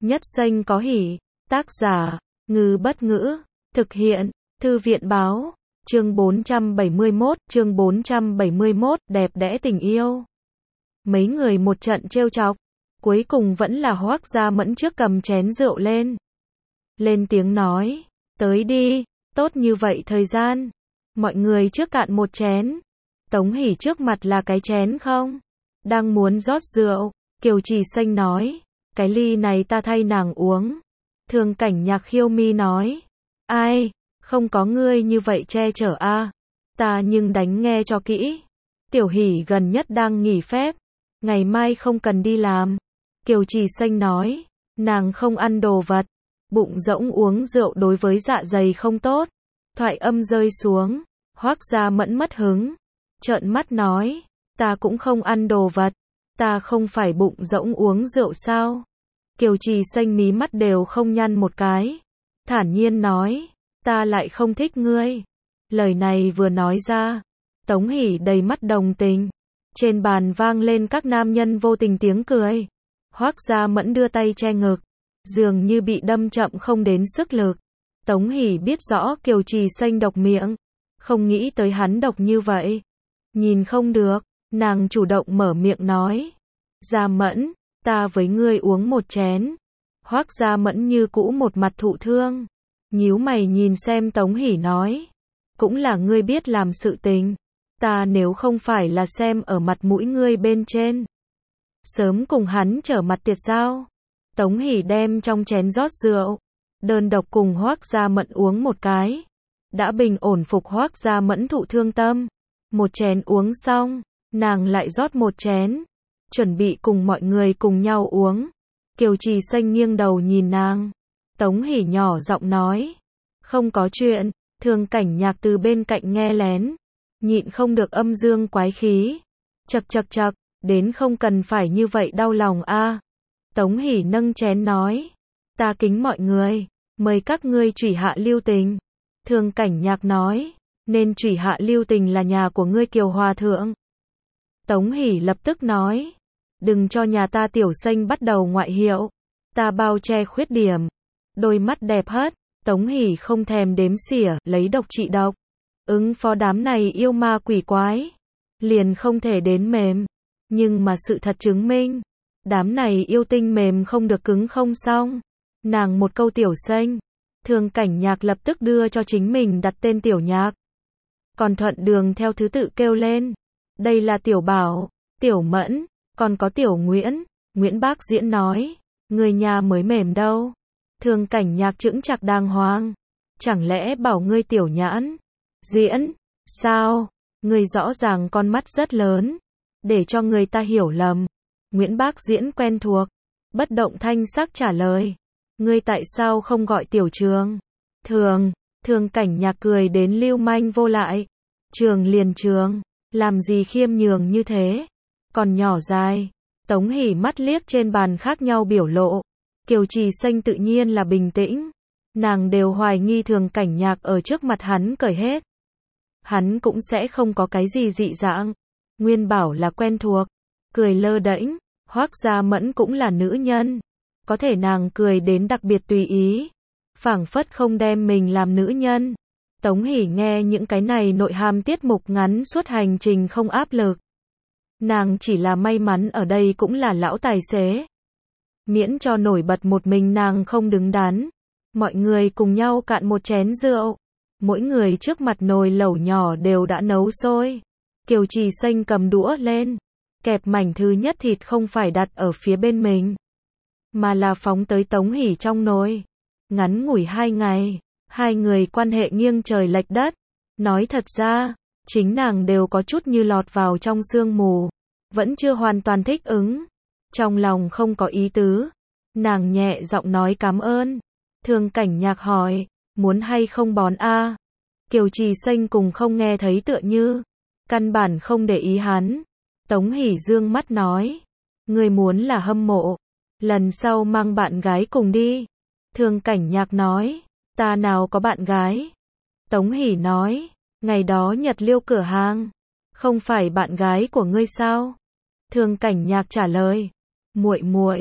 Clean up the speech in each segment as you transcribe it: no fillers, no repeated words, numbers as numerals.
Nhất xanh có hỉ. Tác giả, Ngư Bất Ngữ. Thực hiện, Thư viện Báo. Chương 471, đẹp đẽ tình yêu. Mấy người một trận trêu chọc, cuối cùng vẫn là Hoắc Gia Mẫn trước cầm chén rượu lên. Lên tiếng nói, tới đi, tốt như vậy thời gian. Mọi người trước cạn một chén. Tống Hỷ trước mặt là cái chén không? Đang muốn rót rượu, Kiều Trì Xanh nói, cái ly này ta thay nàng uống. Thường Cảnh Nhạc khiêu mi nói, ai, không có ngươi như vậy che chở a, ta nhưng đánh nghe cho kỹ. Tiểu Hỷ gần nhất đang nghỉ phép, ngày mai không cần đi làm. Kiều Trì Xanh nói, nàng không ăn đồ vật, bụng rỗng uống rượu đối với dạ dày không tốt. Thoại âm rơi xuống, Hoắc Gia Mẫn mất hứng, trợn mắt nói, ta cũng không ăn đồ vật, ta không phải bụng rỗng uống rượu sao? Kiều Trì Xanh mí mắt đều không nhăn một cái, thản nhiên nói, ta lại không thích ngươi. Lời này vừa nói ra, Tống Hỷ đầy mắt đồng tình. Trên bàn vang lên các nam nhân vô tình tiếng cười. Hoắc Gia Mẫn đưa tay che ngực, dường như bị đâm chậm không đến sức lực. Tống Hỷ biết rõ Kiều Trì Xanh độc miệng, không nghĩ tới hắn độc như vậy. Nhìn không được, nàng chủ động mở miệng nói, Gia Mẫn, ta với ngươi uống một chén. Hoắc Gia Mẫn như cũ một mặt thụ thương, nhíu mày nhìn xem Tống Hỷ nói, cũng là ngươi biết làm sự tình, ta nếu không phải là xem ở mặt mũi ngươi bên trên, sớm cùng hắn trở mặt tiệt giao. Tống Hỷ đem trong chén rót rượu, đơn độc cùng Hoắc Gia Mẫn uống một cái, đã bình ổn phục Hoắc Gia Mẫn thụ thương tâm. Một chén uống xong, nàng lại rót một chén, chuẩn bị cùng mọi người cùng nhau uống. Kiều Trì Xanh nghiêng đầu nhìn nàng. Tống Hỷ nhỏ giọng nói, không có chuyện. Thường Cảnh Nhạc từ bên cạnh nghe lén, nhịn không được âm dương quái khí, chậc chậc chậc, đến không cần phải như vậy đau lòng a. Tống Hỷ nâng chén nói, ta kính mọi người, mời các ngươi trủy hạ lưu tình. Thường Cảnh Nhạc nói, nên trủy hạ lưu tình là nhà của ngươi Kiều Hòa Thượng. Tống Hỷ lập tức nói, đừng cho nhà ta Tiểu Xanh bắt đầu ngoại hiệu, ta bao che khuyết điểm. Đôi mắt đẹp hất, Tống Hỷ không thèm đếm xỉa, lấy độc trị độc. Ứng phó đám này yêu ma quỷ quái, liền không thể đến mềm. Nhưng mà sự thật chứng minh, đám này yêu tinh mềm không được cứng không xong. Nàng một câu Tiểu Xanh, Thường Cảnh Nhạc lập tức đưa cho chính mình đặt tên Tiểu Nhạc. Còn thuận đường theo thứ tự kêu lên, đây là Tiểu Bảo, Tiểu Mẫn, còn có Tiểu Nguyễn. Nguyễn Bác Diễn nói, người nhà mới mềm đâu. Thường Cảnh Nhạc chững chạc đàng hoàng, chẳng lẽ bảo ngươi Tiểu Nhãn Diễn, sao? Ngươi rõ ràng con mắt rất lớn, để cho người ta hiểu lầm. Nguyễn Bác Diễn quen thuộc, bất động thanh sắc trả lời, ngươi tại sao không gọi Tiểu Trường? Thường Cảnh Nhạc cười đến lưu manh vô lại, trường liền trường, làm gì khiêm nhường như thế, còn nhỏ dài. Tống Hỷ mắt liếc trên bàn khác nhau biểu lộ, Kiều Trì Xanh tự nhiên là bình tĩnh, nàng đều hoài nghi Thường Cảnh Nhạc ở trước mặt hắn cởi hết, hắn cũng sẽ không có cái gì dị dạng. Nguyên bảo là quen thuộc, cười lơ đễnh. Hoắc Gia Mẫn cũng là nữ nhân, có thể nàng cười đến đặc biệt tùy ý, phảng phất không đem mình làm nữ nhân. Tống Hỷ nghe những cái này nội hàm tiết mục ngắn suốt hành trình không áp lực. Nàng chỉ là may mắn ở đây cũng là lão tài xế, miễn cho nổi bật một mình nàng không đứng đắn. Mọi người cùng nhau cạn một chén rượu, mỗi người trước mặt nồi lẩu nhỏ đều đã nấu sôi. Kiều Trì Xanh cầm đũa lên, kẹp mảnh thứ nhất thịt không phải đặt ở phía bên mình, mà là phóng tới Tống Hỷ trong nồi. Ngắn ngủi 2 ngày, hai người quan hệ nghiêng trời lệch đất. Nói thật ra, chính nàng đều có chút như lọt vào trong sương mù, vẫn chưa hoàn toàn thích ứng. Trong lòng không có ý tứ, nàng nhẹ giọng nói cảm ơn. Thường Cảnh Nhạc hỏi, muốn hay không bón a? Kiều Trì Xanh cùng không nghe thấy tựa như, căn bản không để ý hắn. Tống Hỷ dương mắt nói, người muốn là hâm mộ, lần sau mang bạn gái cùng đi. Thường Cảnh Nhạc nói, ta nào có bạn gái. Tống Hỷ nói, ngày đó Nhật Liêu cửa hàng, không phải bạn gái của ngươi sao? Thường Cảnh Nhạc trả lời, muội muội,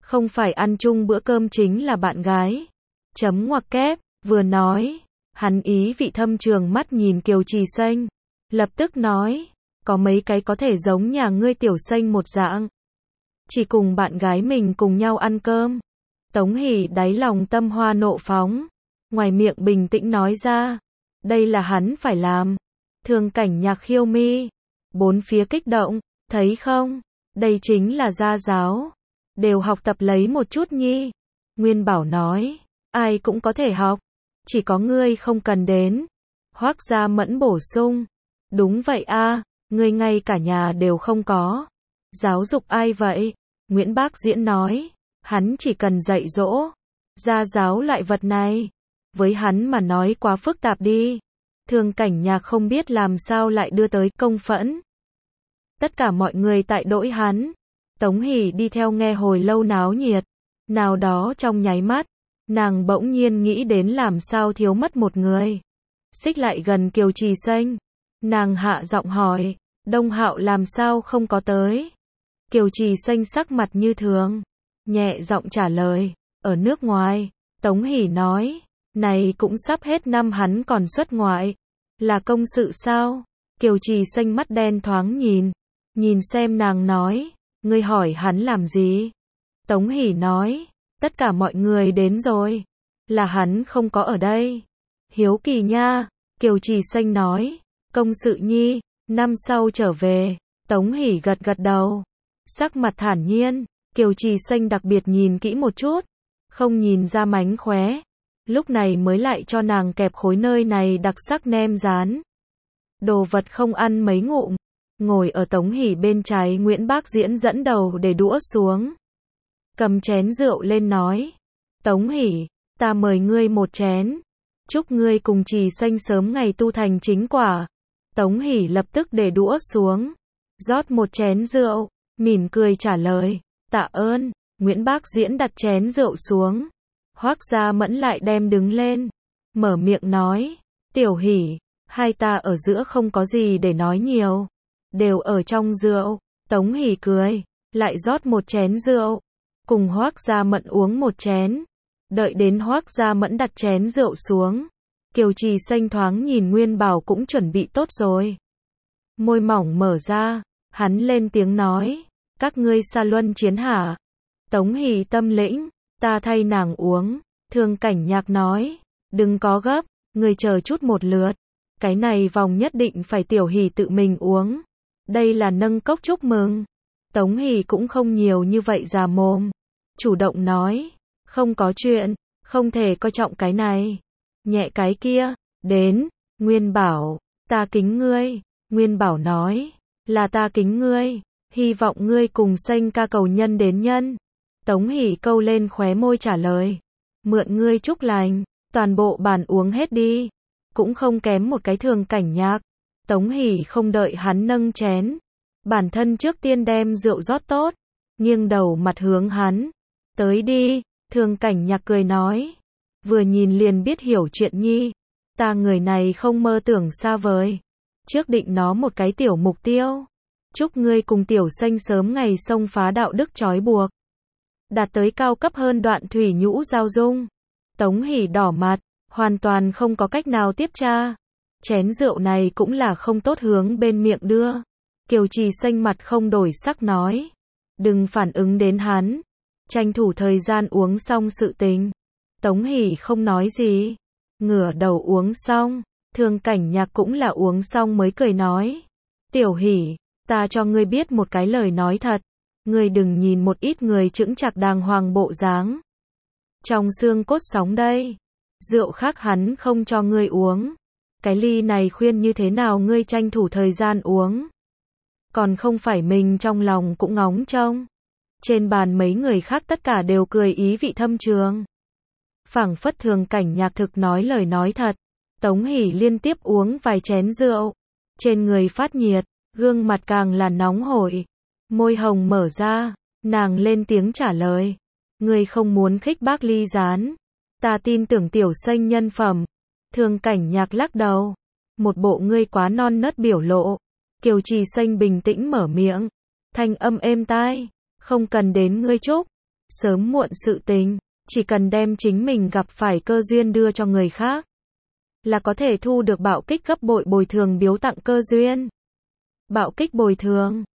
Không phải ăn chung bữa cơm chính là bạn gái. Chấm ngoặc kép, vừa nói, hắn ý vị thâm trường mắt nhìn Kiều Trì Xanh. Lập tức nói, có mấy cái có thể giống nhà ngươi tiểu xanh một dạng. Chỉ cùng bạn gái mình cùng nhau ăn cơm. Tống Hỷ đáy lòng tâm hoa nộ phóng. Ngoài miệng bình tĩnh nói ra. Đây là hắn phải làm. Thường Cảnh Nhạc khiêu mi. Bốn phía kích động. Thấy không? Đây chính là gia giáo. Đều học tập lấy một chút nhi. Nguyên Bảo nói. Ai cũng có thể học. Chỉ có ngươi không cần đến. Hoắc Gia Mẫn bổ sung. Đúng vậy a, ngươi ngay cả nhà đều không có. Giáo dục ai vậy? Nguyễn Bác Diễn nói. Hắn chỉ cần dạy dỗ. Gia giáo loại vật này. Với hắn mà nói quá phức tạp đi. Thường Cảnh Nhạc không biết làm sao lại đưa tới công phẫn. Tất cả mọi người tại đỗi hắn. Tống Hỷ đi theo nghe hồi lâu náo nhiệt. Nào đó trong nháy mắt, nàng bỗng nhiên nghĩ đến làm sao thiếu mất một người. Xích lại gần Kiều Trì Xanh. Nàng hạ giọng hỏi, Đông Hạo làm sao không có tới? Kiều Trì Xanh sắc mặt như thường, nhẹ giọng trả lời, ở nước ngoài. Tống Hỷ nói, này cũng sắp hết năm hắn còn xuất ngoại. Là công sự sao? Kiều Trì Xanh mắt đen thoáng nhìn xem nàng nói, ngươi hỏi hắn làm gì? Tống Hỷ nói, tất cả mọi người đến rồi, là hắn không có ở đây. Hiếu kỳ nha. Kiều Trì Xanh nói, công sự nhi, năm sau trở về. Tống Hỷ gật gật đầu, sắc mặt thản nhiên. Kiều Trì Xanh đặc biệt nhìn kỹ một chút, không nhìn ra mánh khóe, lúc này mới lại cho nàng kẹp khối nơi này đặc sắc nem rán. Đồ vật không ăn mấy ngụm, ngồi ở Tống Hỷ bên trái Nguyễn Bác Diễn dẫn đầu để đũa xuống, cầm chén rượu lên nói, Tống Hỷ, ta mời ngươi một chén, chúc ngươi cùng Trì Xanh sớm ngày tu thành chính quả. Tống Hỷ lập tức để đũa xuống, rót một chén rượu, mỉm cười trả lời, tạ ơn. Nguyễn Bác Diễn đặt chén rượu xuống, Hoắc Gia Mẫn lại đem đứng lên, mở miệng nói, Tiểu Hỷ, hai ta ở giữa không có gì để nói nhiều, đều ở trong rượu. Tống Hỷ cười, lại rót một chén rượu, cùng Hoắc Gia Mẫn uống một chén. Đợi đến Hoắc Gia Mẫn đặt chén rượu xuống, Kiều Trì Xanh thoáng nhìn Nguyên Bảo cũng chuẩn bị tốt rồi. Môi mỏng mở ra, hắn lên tiếng nói, các ngươi xa luân chiến hả? Tống Hỷ tâm lĩnh, ta thay nàng uống. Thường Cảnh Nhạc nói, đừng có gấp, ngươi chờ chút một lượt. Cái này vòng nhất định phải Tiểu Hỷ tự mình uống. Đây là nâng cốc chúc mừng. Tống Hỷ cũng không nhiều như vậy già mồm, chủ động nói, không có chuyện, không thể coi trọng cái này, nhẹ cái kia. Đến, Nguyên Bảo, ta kính ngươi. Nguyên Bảo nói, là ta kính ngươi, hy vọng ngươi cùng Xanh ca cầu nhân đến nhân. Tống Hỷ câu lên khóe môi trả lời, mượn ngươi chúc lành, toàn bộ bàn uống hết đi, cũng không kém một cái Thường Cảnh Nhạc. Tống Hỷ không đợi hắn nâng chén, bản thân trước tiên đem rượu rót tốt, nghiêng đầu mặt hướng hắn, tới đi. Thường Cảnh Nhạc cười nói, vừa nhìn liền biết hiểu chuyện nhi, ta người này không mơ tưởng xa vời, trước định nó một cái tiểu mục tiêu, chúc ngươi cùng Tiểu Xanh sớm ngày xông phá đạo đức trói buộc, đạt tới cao cấp hơn đoạn thủy nhũ giao dung. Tống Hỷ đỏ mặt, hoàn toàn không có cách nào tiếp tra, chén rượu này cũng là không tốt hướng bên miệng đưa. Kiều Trì Xanh mặt không đổi sắc nói, đừng phản ứng đến hắn, tranh thủ thời gian uống xong sự tình. Tống Hỷ không nói gì, ngửa đầu uống xong. Thường Cảnh Nhạc cũng là uống xong mới cười nói, Tiểu Hỷ, ta cho ngươi biết một cái lời nói thật, ngươi đừng nhìn một ít người chững chạc đàng hoàng bộ dáng, trong xương cốt sống đây, rượu khác hắn không cho ngươi uống, cái ly này khuyên như thế nào ngươi tranh thủ thời gian uống, còn không phải mình trong lòng cũng ngóng trông. Trên bàn mấy người khác tất cả đều cười ý vị thâm trường, phảng phất Thường Cảnh Nhạc thực nói lời nói thật. Tống Hỷ liên tiếp uống vài chén rượu, trên người phát nhiệt, gương mặt càng là nóng hổi, môi hồng mở ra, nàng lên tiếng trả lời, ngươi không muốn khích bác ly gián, ta tin tưởng Tiểu Xanh nhân phẩm. Thường Cảnh Nhạc lắc đầu, một bộ ngươi quá non nớt biểu lộ. Kiều Trì Xanh bình tĩnh mở miệng, thanh âm êm tai, không cần đến ngươi chúc, Sớm muộn sự tình, chỉ cần đem chính mình gặp phải cơ duyên đưa cho người khác, là có thể thu được bạo kích gấp bội bồi thường biếu tặng cơ duyên. Bạo kích bồi thường